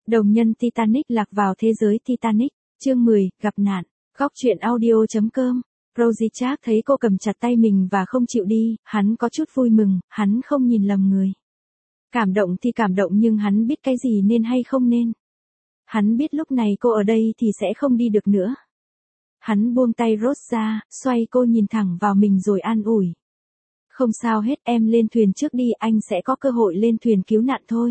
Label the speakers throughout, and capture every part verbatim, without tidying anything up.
Speaker 1: Đồng nhân Titanic lạc vào thế giới Titanic, chương mười, gặp nạn, góc truyện audio.com. Rosie Chark thấy cô cầm chặt tay mình và không chịu đi, hắn có chút vui mừng, hắn không nhìn lầm người. Cảm động thì cảm động nhưng hắn biết cái gì nên hay không nên. Hắn biết lúc này cô ở đây thì sẽ không đi được nữa. Hắn buông tay Rose ra, xoay cô nhìn thẳng vào mình rồi an ủi. Không sao hết, em lên thuyền trước đi, anh sẽ có cơ hội lên thuyền cứu nạn thôi.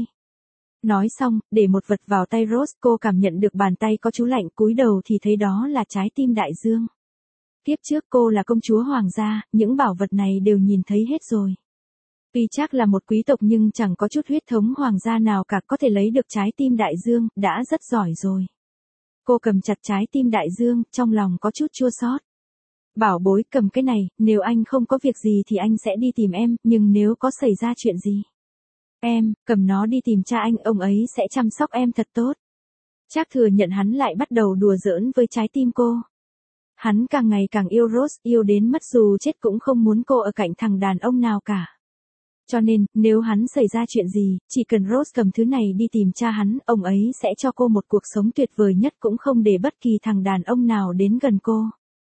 Speaker 1: Nói xong, để một vật vào tay Rose, cô cảm nhận được bàn tay có chú lạnh, cúi đầu thì thấy đó là trái tim đại dương. Tiếp trước cô là công chúa hoàng gia, những bảo vật này đều nhìn thấy hết rồi. Tuy chắc là một quý tộc nhưng chẳng có chút huyết thống hoàng gia nào cả có thể lấy được trái tim đại dương, đã rất giỏi rồi. Cô cầm chặt trái tim đại dương, trong lòng có chút chua xót. Bảo bối, cầm cái này, nếu anh không có việc gì thì anh sẽ đi tìm em, nhưng nếu có xảy ra chuyện gì, em, cầm nó đi tìm cha anh, ông ấy sẽ chăm sóc em thật tốt. Chark thừa nhận hắn lại bắt đầu đùa giỡn với trái tim cô. Hắn càng ngày càng yêu Rose, yêu đến mất dù chết cũng không muốn cô ở cạnh thằng đàn ông nào cả. Cho nên, nếu hắn xảy ra chuyện gì, chỉ cần Rose cầm thứ này đi tìm cha hắn, ông ấy sẽ cho cô một cuộc sống tuyệt vời nhất, cũng không để bất kỳ thằng đàn ông nào đến gần cô.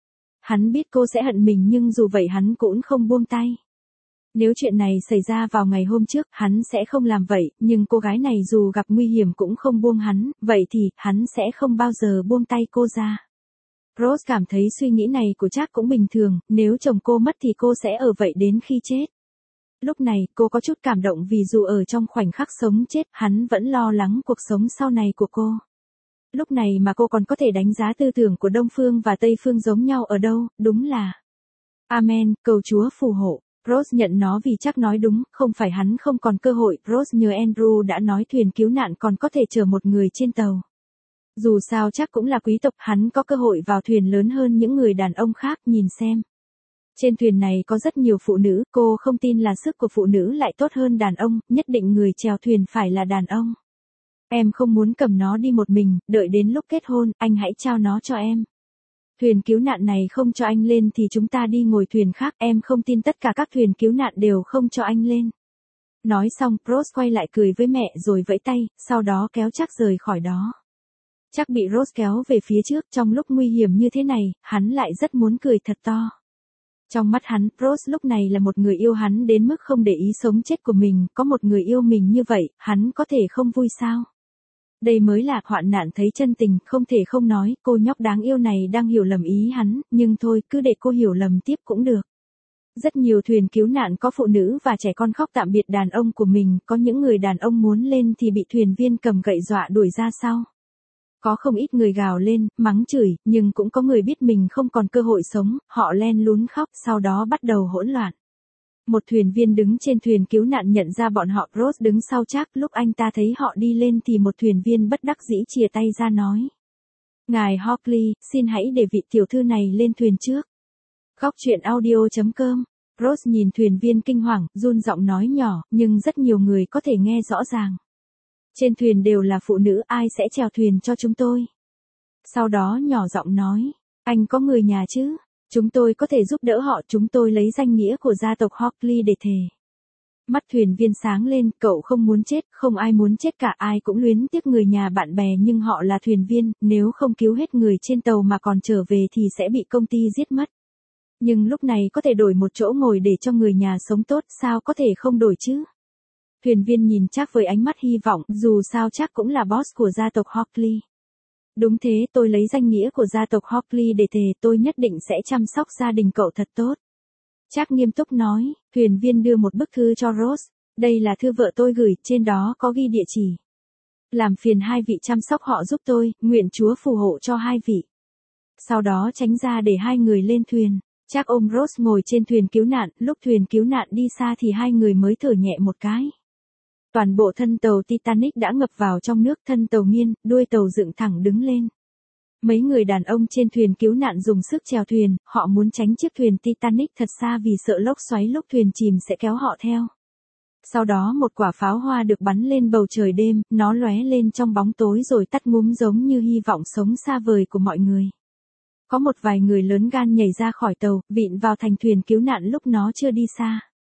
Speaker 1: Hắn biết cô sẽ hận mình nhưng dù vậy hắn cũng không buông tay. Nếu chuyện này xảy ra vào ngày hôm trước, hắn sẽ không làm vậy, nhưng cô gái này dù gặp nguy hiểm cũng không buông hắn, vậy thì, hắn sẽ không bao giờ buông tay cô ra. Rose cảm thấy suy nghĩ này của Chark cũng bình thường, nếu chồng cô mất thì cô sẽ ở vậy đến khi chết. Lúc này, cô có chút cảm động vì dù ở trong khoảnh khắc sống chết, hắn vẫn lo lắng cuộc sống sau này của cô. Lúc này mà cô còn có thể đánh giá tư tưởng của Đông Phương và Tây Phương giống nhau ở đâu, đúng là Amen, cầu Chúa phù hộ. Rose nhận nó vì Chark nói đúng, không phải hắn không còn cơ hội, Rose nhớ Andrew đã nói thuyền cứu nạn còn có thể chở một người trên tàu. Dù sao Chark cũng là quý tộc, hắn có cơ hội vào thuyền lớn hơn những người đàn ông khác, nhìn xem. Trên thuyền này có rất nhiều phụ nữ, cô không tin là sức của phụ nữ lại tốt hơn đàn ông, nhất định người chèo thuyền phải là đàn ông. Em không muốn cầm nó đi một mình, đợi đến lúc kết hôn, anh hãy trao nó cho em. Thuyền cứu nạn này không cho anh lên thì chúng ta đi ngồi thuyền khác, em không tin tất cả các thuyền cứu nạn đều không cho anh lên. Nói xong, Rose quay lại cười với mẹ rồi vẫy tay, sau đó kéo Chark rời khỏi đó. Chark bị Rose kéo về phía trước, trong lúc nguy hiểm như thế này, hắn lại rất muốn cười thật to. Trong mắt hắn, Rose lúc này là một người yêu hắn đến mức không để ý sống chết của mình, có một người yêu mình như vậy, hắn có thể không vui sao? Đây mới là hoạn nạn thấy chân tình, không thể không nói, cô nhóc đáng yêu này đang hiểu lầm ý hắn, nhưng thôi, cứ để cô hiểu lầm tiếp cũng được. Rất nhiều thuyền cứu nạn có phụ nữ và trẻ con khóc tạm biệt đàn ông của mình, có những người đàn ông muốn lên thì bị thuyền viên cầm gậy dọa đuổi ra sau. Có không ít người gào lên, mắng chửi, nhưng cũng có người biết mình không còn cơ hội sống, họ len lún khóc, sau đó bắt đầu hỗn loạn. Một thuyền viên đứng trên thuyền cứu nạn nhận ra bọn họ, Rose đứng sau Chark, lúc anh ta thấy họ đi lên thì một thuyền viên bất đắc dĩ chìa tay ra nói. Ngài Hockley, xin hãy để vị tiểu thư này lên thuyền trước. Góc truyện audio.com. Rose nhìn thuyền viên kinh hoàng, run giọng nói nhỏ, nhưng rất nhiều người có thể nghe rõ ràng. Trên thuyền đều là phụ nữ, ai sẽ chèo thuyền cho chúng tôi? Sau đó nhỏ giọng nói, anh có người nhà chứ? Chúng tôi có thể giúp đỡ họ, chúng tôi lấy danh nghĩa của gia tộc Hockley để thề. Mắt thuyền viên sáng lên, cậu không muốn chết, không ai muốn chết cả, ai cũng luyến tiếc người nhà bạn bè nhưng họ là thuyền viên, nếu không cứu hết người trên tàu mà còn trở về thì sẽ bị công ty giết mất. Nhưng lúc này có thể đổi một chỗ ngồi để cho người nhà sống tốt, sao có thể không đổi chứ? Thuyền viên nhìn Chark với ánh mắt hy vọng, dù sao Chark cũng là boss của gia tộc Hockley. Đúng thế, tôi lấy danh nghĩa của gia tộc Hockley để thề, tôi nhất định sẽ chăm sóc gia đình cậu thật tốt. Chark nghiêm túc nói, thuyền viên đưa một bức thư cho Rose, đây là thư vợ tôi gửi, trên đó có ghi địa chỉ. Làm phiền hai vị chăm sóc họ giúp tôi, nguyện Chúa phù hộ cho hai vị. Sau đó tránh ra để hai người lên thuyền. Chark ôm Rose ngồi trên thuyền cứu nạn, lúc thuyền cứu nạn đi xa thì hai người mới thở nhẹ một cái. Toàn bộ thân tàu Titanic đã ngập vào trong nước, thân tàu nghiêng, đuôi tàu dựng thẳng đứng lên. Mấy người đàn ông trên thuyền cứu nạn dùng sức chèo thuyền, họ muốn tránh chiếc thuyền Titanic thật xa vì sợ lốc xoáy lúc thuyền chìm sẽ kéo họ theo. Sau đó một quả pháo hoa được bắn lên bầu trời đêm, nó lóe lên trong bóng tối rồi tắt ngúm giống như hy vọng sống xa vời của mọi người. Có một vài người lớn gan nhảy ra khỏi tàu, vịn vào thành thuyền cứu nạn lúc nó chưa đi xa.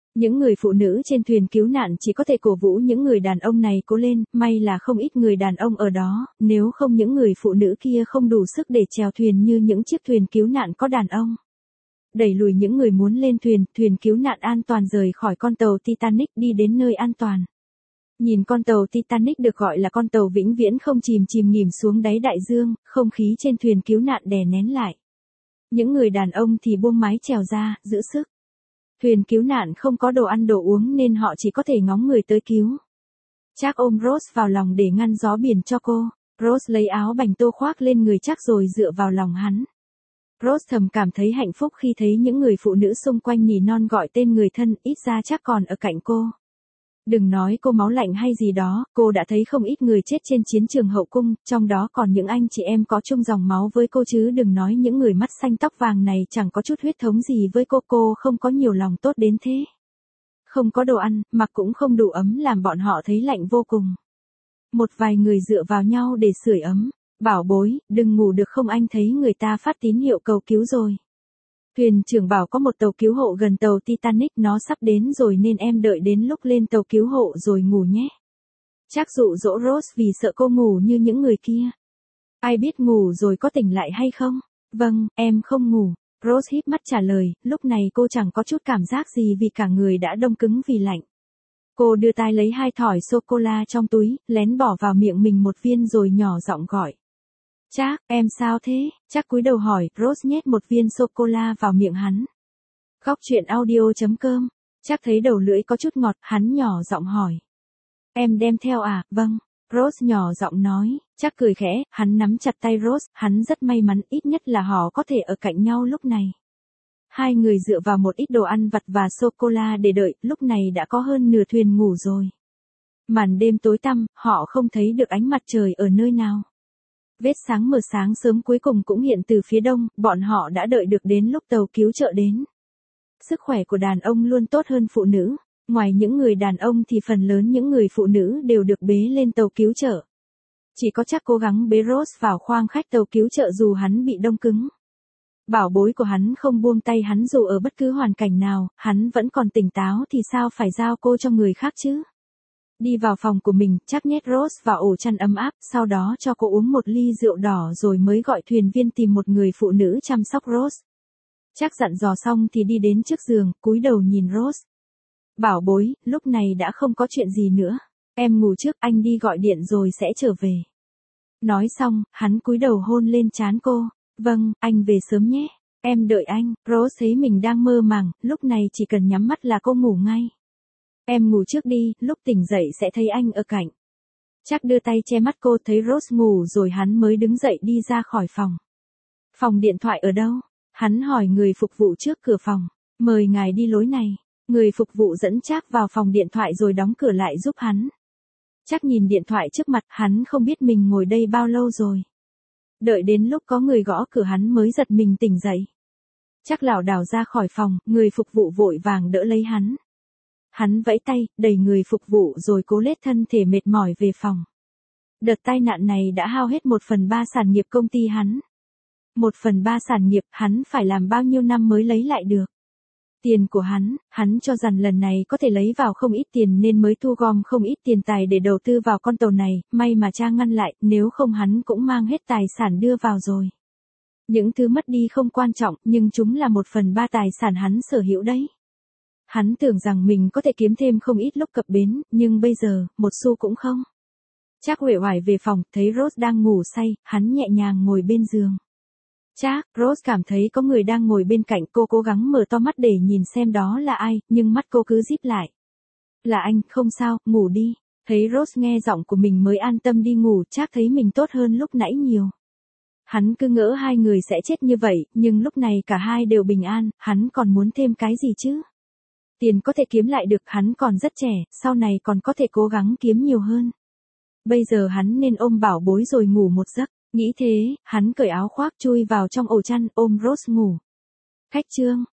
Speaker 1: Những người phụ nữ trên thuyền cứu nạn chỉ có thể cổ vũ những người đàn ông này cố lên, may là không ít người đàn ông ở đó, nếu không những người phụ nữ kia không đủ sức để chèo thuyền như những chiếc thuyền cứu nạn có đàn ông. Đẩy lùi những người muốn lên thuyền, thuyền cứu nạn an toàn rời khỏi con tàu Titanic đi đến nơi an toàn. Nhìn con tàu Titanic được gọi là con tàu vĩnh viễn không chìm chìm nghỉm xuống đáy đại dương, không khí trên thuyền cứu nạn đè nén lại. Những người đàn ông thì buông mái chèo ra, giữ sức. Thuyền cứu nạn không có đồ ăn đồ uống nên họ chỉ có thể ngóng người tới cứu. Jack ôm Rose vào lòng để ngăn gió biển cho cô. Rose lấy áo bành tô khoác lên người Jack rồi dựa vào lòng hắn. Rose thầm cảm thấy hạnh phúc khi thấy những người phụ nữ xung quanh nỉ non gọi tên người thân, ít ra Jack còn ở cạnh cô. Đừng nói cô máu lạnh hay gì đó, cô đã thấy không ít người chết trên chiến trường hậu cung, trong đó còn những anh chị em có chung dòng máu với cô chứ đừng nói những người mắt xanh tóc vàng này chẳng có chút huyết thống gì với cô, cô không có nhiều lòng tốt đến thế. Không có đồ ăn, mặc cũng không đủ ấm làm bọn họ thấy lạnh vô cùng. Một vài người dựa vào nhau để sưởi ấm. Bảo bối, đừng ngủ được không, anh thấy người ta phát tín hiệu cầu cứu rồi. Thuyền trưởng bảo có một tàu cứu hộ gần tàu Titanic, nó sắp đến rồi nên em đợi đến lúc lên tàu cứu hộ rồi ngủ nhé. Chắc dụ dỗ Rose vì sợ cô ngủ như những người kia. Ai biết ngủ rồi có tỉnh lại hay không? Vâng, em không ngủ. Rose híp mắt trả lời, lúc này cô chẳng có chút cảm giác gì vì cả người đã đông cứng vì lạnh. Cô đưa tay lấy hai thỏi sô-cô-la trong túi, lén bỏ vào miệng mình một viên rồi nhỏ giọng gọi. Jack, em sao thế? Jack cúi đầu hỏi, Rose nhét một viên sô-cô-la vào miệng hắn. Góc truyện audio chấm com. Jack thấy đầu lưỡi có chút ngọt, hắn nhỏ giọng hỏi. Em đem theo à? Vâng. Rose nhỏ giọng nói. Jack cười khẽ, hắn nắm chặt tay Rose, hắn rất may mắn, ít nhất là họ có thể ở cạnh nhau lúc này. Hai người dựa vào một ít đồ ăn vặt và sô-cô-la để đợi, lúc này đã có hơn nửa thuyền ngủ rồi. Màn đêm tối tăm, họ không thấy được ánh mặt trời ở nơi nào. Vết sáng mờ sáng sớm cuối cùng cũng hiện từ phía đông, bọn họ đã đợi được đến lúc tàu cứu trợ đến. Sức khỏe của đàn ông luôn tốt hơn phụ nữ, ngoài những người đàn ông thì phần lớn những người phụ nữ đều được bế lên tàu cứu trợ. Chỉ có Jack cố gắng bế Rose vào khoang khách tàu cứu trợ dù hắn bị đông cứng. Bảo bối của hắn không buông tay hắn dù ở bất cứ hoàn cảnh nào, hắn vẫn còn tỉnh táo thì sao phải giao cô cho người khác chứ. Đi vào phòng của mình, Jack nhét Rose vào ổ chăn ấm áp, sau đó cho cô uống một ly rượu đỏ rồi mới gọi thuyền viên tìm một người phụ nữ chăm sóc Rose. Jack dặn dò xong thì đi đến trước giường, cúi đầu nhìn Rose. Bảo bối, lúc này đã không có chuyện gì nữa. Em ngủ trước, anh đi gọi điện rồi sẽ trở về. Nói xong, hắn cúi đầu hôn lên trán cô. Vâng, anh về sớm nhé. Em đợi anh. Rose thấy mình đang mơ màng, lúc này chỉ cần nhắm mắt là cô ngủ ngay. Em ngủ trước đi, lúc tỉnh dậy sẽ thấy anh ở cạnh. Jack đưa tay che mắt cô, thấy Rose ngủ rồi hắn mới đứng dậy đi ra khỏi phòng. Phòng điện thoại ở đâu? Hắn hỏi người phục vụ trước cửa phòng. Mời ngài đi lối này. Người phục vụ dẫn Jack vào phòng điện thoại rồi đóng cửa lại giúp hắn. Jack nhìn điện thoại trước mặt, hắn không biết mình ngồi đây bao lâu rồi. Đợi đến lúc có người gõ cửa hắn mới giật mình tỉnh dậy. Jack lảo đảo ra khỏi phòng, người phục vụ vội vàng đỡ lấy hắn. Hắn vẫy tay, đẩy người phục vụ rồi cố lết thân thể mệt mỏi về phòng. Đợt tai nạn này đã hao hết một phần ba sản nghiệp công ty hắn. Một phần ba sản nghiệp, hắn phải làm bao nhiêu năm mới lấy lại được. Tiền của hắn, hắn cho rằng lần này có thể lấy vào không ít tiền nên mới thu gom không ít tiền tài để đầu tư vào con tàu này, may mà cha ngăn lại, nếu không hắn cũng mang hết tài sản đưa vào rồi. Những thứ mất đi không quan trọng, nhưng chúng là một phần ba tài sản hắn sở hữu đấy. Hắn tưởng rằng mình có thể kiếm thêm không ít lúc cập bến, nhưng bây giờ, một xu cũng không. Jack uể oải về phòng, thấy Rose đang ngủ say, hắn nhẹ nhàng ngồi bên giường. Jack, Rose cảm thấy có người đang ngồi bên cạnh, cô cố gắng mở to mắt để nhìn xem đó là ai, nhưng mắt cô cứ díp lại. Là anh, không sao, ngủ đi. Thấy Rose nghe giọng của mình mới an tâm đi ngủ, Jack thấy mình tốt hơn lúc nãy nhiều. Hắn cứ ngỡ hai người sẽ chết như vậy, nhưng lúc này cả hai đều bình an, hắn còn muốn thêm cái gì chứ? Tiền có thể kiếm lại được, hắn còn rất trẻ, sau này còn có thể cố gắng kiếm nhiều hơn. Bây giờ hắn nên ôm bảo bối rồi ngủ một giấc. Nghĩ thế, hắn cởi áo khoác chui vào trong ổ chăn, ôm Rose ngủ. Khách trương,